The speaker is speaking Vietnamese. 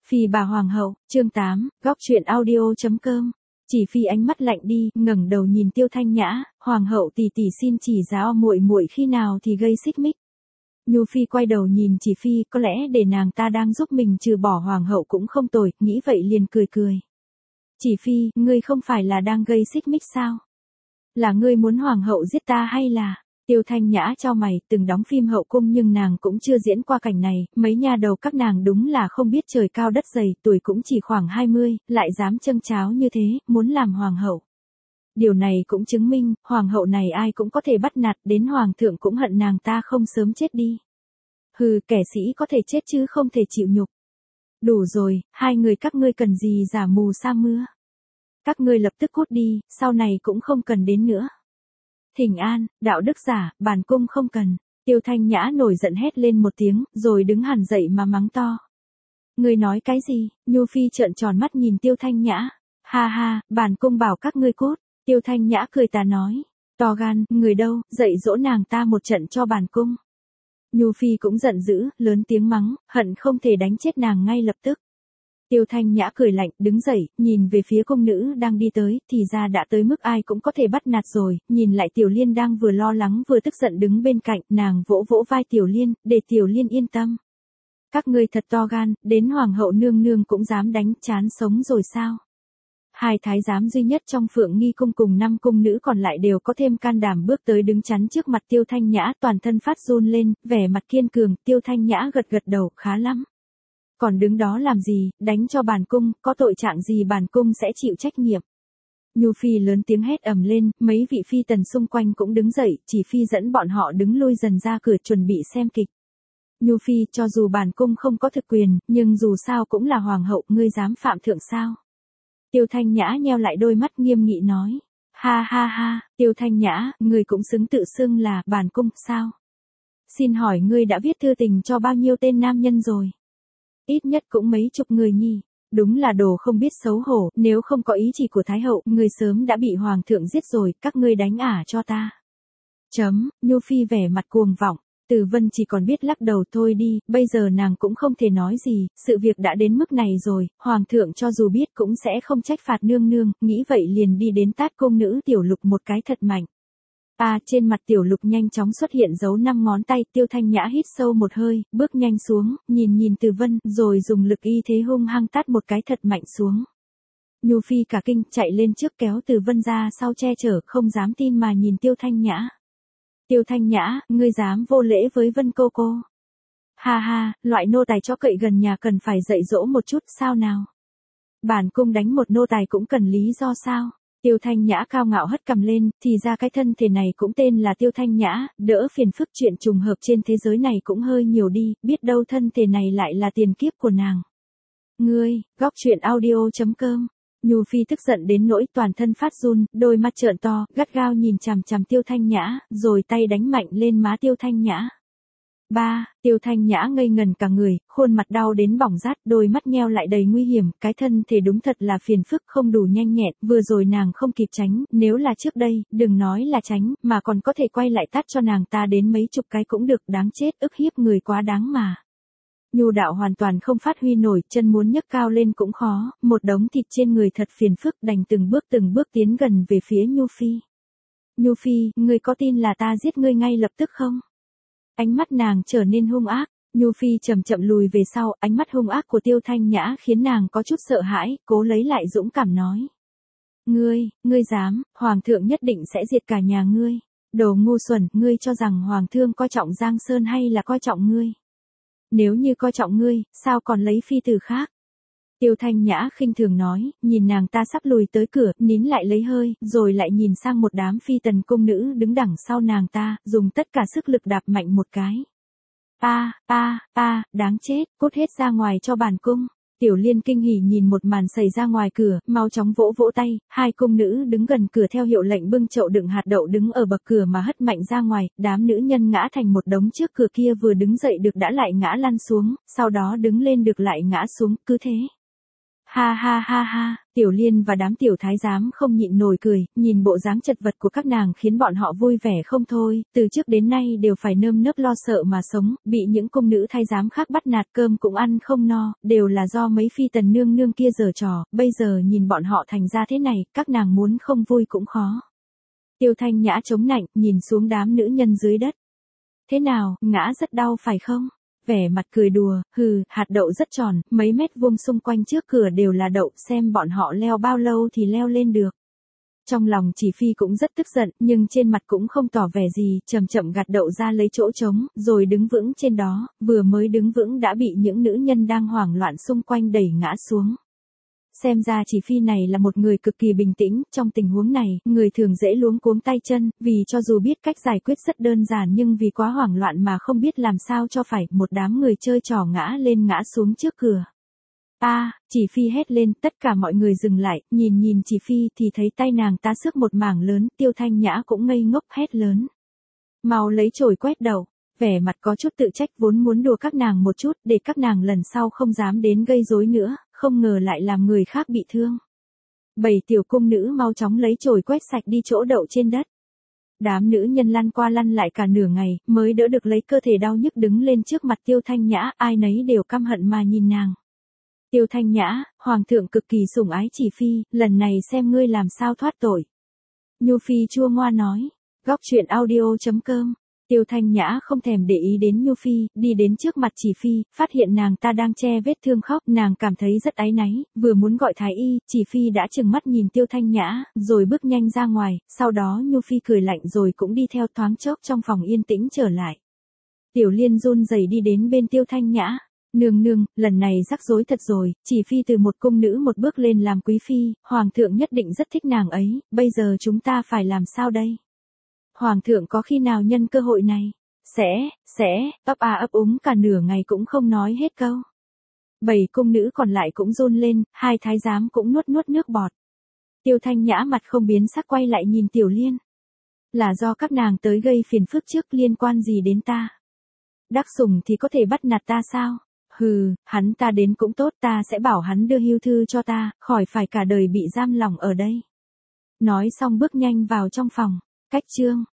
Phi bà hoàng hậu, chương 8, góc truyện audio.com. Chỉ Phi ánh mắt lạnh đi, ngẩng đầu nhìn Tiêu Thanh Nhã, hoàng hậu tỷ tỷ xin chỉ giáo muội muội khi nào thì gây xích mích. Nhu Phi quay đầu nhìn Chỉ Phi, có lẽ để nàng ta đang giúp mình trừ bỏ hoàng hậu cũng không tồi, nghĩ vậy liền cười cười. Chỉ Phi, ngươi không phải là đang gây xích mích sao? Là ngươi muốn hoàng hậu giết ta hay là... Tiêu Thanh Nhã chau mày, từng đóng phim hậu cung nhưng nàng cũng chưa diễn qua cảnh này, mấy nha đầu các nàng đúng là không biết trời cao đất dày, tuổi cũng chỉ khoảng 20, lại dám châng cháo như thế, muốn làm hoàng hậu. Điều này cũng chứng minh, hoàng hậu này ai cũng có thể bắt nạt, đến hoàng thượng cũng hận nàng ta không sớm chết đi. Hừ, kẻ sĩ có thể chết chứ không thể chịu nhục. Đủ rồi, hai người các ngươi cần gì giả mù sa mưa. Các ngươi lập tức cút đi, sau này cũng không cần đến nữa. Thỉnh an, đạo đức giả, bản cung không cần. Tiêu Thanh Nhã nổi giận hét lên một tiếng, rồi đứng hẳn dậy mà mắng to. Ngươi nói cái gì? Nhu Phi trợn tròn mắt nhìn Tiêu Thanh Nhã. Ha ha, bản cung bảo các ngươi cút. Tiêu Thanh Nhã cười tà nói. To gan, người đâu, dạy dỗ nàng ta một trận cho bản cung. Nhu Phi cũng giận dữ, lớn tiếng mắng, hận không thể đánh chết nàng ngay lập tức. Tiêu Thanh Nhã cười lạnh, đứng dậy, nhìn về phía cung nữ đang đi tới, thì ra đã tới mức ai cũng có thể bắt nạt rồi, nhìn lại Tiểu Liên đang vừa lo lắng vừa tức giận đứng bên cạnh, nàng vỗ vỗ vai Tiểu Liên, để Tiểu Liên yên tâm. Các ngươi thật to gan, đến hoàng hậu nương nương cũng dám đánh, chán sống rồi sao? Hai thái giám duy nhất trong Phượng Nghi cung cùng 5 cung nữ còn lại đều có thêm can đảm bước tới đứng chắn trước mặt Tiêu Thanh Nhã, toàn thân phát run lên, vẻ mặt kiên cường, Tiêu Thanh Nhã gật gật đầu, khá lắm. Còn đứng đó làm gì, đánh cho bản cung, có tội trạng gì bản cung sẽ chịu trách nhiệm. Nhu Phi lớn tiếng hét ầm lên, mấy vị phi tần xung quanh cũng đứng dậy, Chỉ Phi dẫn bọn họ đứng lui dần ra cửa chuẩn bị xem kịch. Nhu Phi, cho dù bản cung không có thực quyền, nhưng dù sao cũng là hoàng hậu, ngươi dám phạm thượng sao? Tiêu Thanh Nhã nheo lại đôi mắt nghiêm nghị nói. Ha ha ha, Tiêu Thanh Nhã, ngươi cũng xứng tự xưng là bản cung, sao? Xin hỏi ngươi đã viết thư tình cho bao nhiêu tên nam nhân rồi? Ít nhất cũng mấy chục người nhỉ. Đúng là đồ không biết xấu hổ, nếu không có ý chỉ của Thái hậu, người sớm đã bị hoàng thượng giết rồi, các ngươi đánh ả cho ta. Nhu Phi vẻ mặt cuồng vọng, Từ Vân chỉ còn biết lắc đầu thôi đi, bây giờ nàng cũng không thể nói gì, sự việc đã đến mức này rồi, hoàng thượng cho dù biết cũng sẽ không trách phạt nương nương, nghĩ vậy liền đi đến tát cung nữ Tiểu Lục một cái thật mạnh. Trên mặt Tiểu Lục nhanh chóng xuất hiện dấu 5 ngón tay, Tiêu Thanh Nhã hít sâu một hơi, bước nhanh xuống, nhìn Từ Vân, rồi dùng lực y thế hung hăng tát một cái thật mạnh xuống. Nhu Phi cả kinh, chạy lên trước kéo Từ Vân ra sau che chở, không dám tin mà nhìn Tiêu Thanh Nhã. Tiêu Thanh Nhã, ngươi dám vô lễ với Vân cô cô. Ha ha, loại nô tài cho cậy gần nhà cần phải dạy dỗ một chút, sao nào? Bản cung đánh một nô tài cũng cần lý do sao? Tiêu Thanh Nhã cao ngạo hất cằm lên, thì ra cái thân thể này cũng tên là Tiêu Thanh Nhã, đỡ phiền phức chuyện trùng hợp trên thế giới này cũng hơi nhiều đi, biết đâu thân thể này lại là tiền kiếp của nàng. Ngươi, góc truyện audio.com. Nhu Phi tức giận đến nỗi toàn thân phát run, đôi mắt trợn to, gắt gao nhìn chằm chằm Tiêu Thanh Nhã, rồi tay đánh mạnh lên má Tiêu Thanh Nhã. Tiêu Thanh Nhã ngây ngần cả người, khuôn mặt đau đến bỏng rát, đôi mắt nheo lại đầy nguy hiểm, cái thân thể đúng thật là phiền phức không đủ nhanh nhẹn, vừa rồi nàng không kịp tránh, nếu là trước đây, đừng nói là tránh, mà còn có thể quay lại tát cho nàng ta đến mấy chục cái cũng được, đáng chết, ức hiếp người quá đáng mà. Nhu đạo hoàn toàn không phát huy nổi, chân muốn nhấc cao lên cũng khó, một đống thịt trên người thật phiền phức, đành từng bước tiến gần về phía Nhu Phi. Nhu Phi, ngươi có tin là ta giết ngươi ngay lập tức không? Ánh mắt nàng trở nên hung ác, Nhu Phi chậm chậm lùi về sau, ánh mắt hung ác của Tiêu Thanh Nhã khiến nàng có chút sợ hãi, cố lấy lại dũng cảm nói. Ngươi dám, hoàng thượng nhất định sẽ diệt cả nhà ngươi. Đồ ngu xuẩn, ngươi cho rằng hoàng thượng coi trọng Giang Sơn hay là coi trọng ngươi? Nếu như coi trọng ngươi, sao còn lấy phi tử khác? Tiêu Thanh Nhã khinh thường nói, nhìn nàng ta sắp lùi tới cửa, nín lại lấy hơi, rồi lại nhìn sang một đám phi tần cung nữ đứng đằng sau nàng ta, dùng tất cả sức lực đạp mạnh một cái. Đáng chết, cút hết ra ngoài cho bản cung. Tiểu Liên kinh hỉ nhìn một màn xảy ra ngoài cửa, mau chóng vỗ vỗ tay, hai cung nữ đứng gần cửa theo hiệu lệnh bưng chậu đựng hạt đậu đứng ở bậc cửa mà hất mạnh ra ngoài, đám nữ nhân ngã thành một đống trước cửa kia vừa đứng dậy được đã lại ngã lăn xuống, sau đó đứng lên được lại ngã xuống, cứ thế. Ha ha ha ha, Tiểu Liên và đám tiểu thái giám không nhịn nổi cười, nhìn bộ dáng chật vật của các nàng khiến bọn họ vui vẻ không thôi, từ trước đến nay đều phải nơm nớp lo sợ mà sống, bị những cung nữ thái giám khác bắt nạt cơm cũng ăn không no, đều là do mấy phi tần nương nương kia giở trò, bây giờ nhìn bọn họ thành ra thế này, các nàng muốn không vui cũng khó. Tiêu Thanh Nhã chống nạnh, nhìn xuống đám nữ nhân dưới đất. Thế nào, ngã rất đau phải không? Vẻ mặt cười đùa, hừ, hạt đậu rất tròn, mấy mét vuông xung quanh trước cửa đều là đậu, xem bọn họ leo bao lâu thì leo lên được. Trong lòng Chỉ Phi cũng rất tức giận, nhưng trên mặt cũng không tỏ vẻ gì, chậm chậm gạt đậu ra lấy chỗ trống, rồi đứng vững trên đó, vừa mới đứng vững đã bị những nữ nhân đang hoảng loạn xung quanh đẩy ngã xuống. Xem ra Chỉ Phi này là một người cực kỳ bình tĩnh, trong tình huống này, người thường dễ luống cuống tay chân, vì cho dù biết cách giải quyết rất đơn giản nhưng vì quá hoảng loạn mà không biết làm sao cho phải, một đám người chơi trò ngã lên ngã xuống trước cửa. Chỉ Phi hét lên, tất cả mọi người dừng lại, nhìn Chỉ Phi thì thấy tay nàng ta xước một mảng lớn, Tiêu Thanh Nhã cũng ngây ngốc hét lớn. Mau lấy chổi quét đầu. Vẻ mặt có chút tự trách vốn muốn đùa các nàng một chút để các nàng lần sau không dám đến gây rối nữa, không ngờ lại làm người khác bị thương. 7 tiểu cung nữ mau chóng lấy chổi quét sạch đi chỗ đậu trên đất. Đám nữ nhân lăn qua lăn lại cả nửa ngày, mới đỡ được lấy cơ thể đau nhức đứng lên trước mặt Tiêu Thanh Nhã, ai nấy đều căm hận mà nhìn nàng. Tiêu Thanh Nhã, hoàng thượng cực kỳ sủng ái Chỉ Phi, lần này xem ngươi làm sao thoát tội. Nhu Phi chua ngoa nói. Góc truyện audio.com. Tiêu Thanh Nhã không thèm để ý đến Nhu Phi, đi đến trước mặt Chỉ Phi, phát hiện nàng ta đang che vết thương khóc, nàng cảm thấy rất áy náy, vừa muốn gọi thái y, Chỉ Phi đã trừng mắt nhìn Tiêu Thanh Nhã, rồi bước nhanh ra ngoài, sau đó Nhu Phi cười lạnh rồi cũng đi theo, thoáng chốc trong phòng yên tĩnh trở lại. Tiểu Liên run rẩy đi đến bên Tiêu Thanh Nhã. Nương nương, lần này rắc rối thật rồi, Chỉ Phi từ một cung nữ một bước lên làm quý phi, hoàng thượng nhất định rất thích nàng ấy, bây giờ chúng ta phải làm sao đây? Hoàng thượng có khi nào nhân cơ hội này, ấp úng cả nửa ngày cũng không nói hết câu. 7 cung nữ còn lại cũng run lên, 2 thái giám cũng nuốt nước bọt. Tiêu Thanh Nhã mặt không biến sắc quay lại nhìn Tiểu Liên. Là do các nàng tới gây phiền phức trước, liên quan gì đến ta? Đắc sủng thì có thể bắt nạt ta sao? Hừ, hắn ta đến cũng tốt, ta sẽ bảo hắn đưa hưu thư cho ta, khỏi phải cả đời bị giam lỏng ở đây. Nói xong bước nhanh vào trong phòng. Cách chương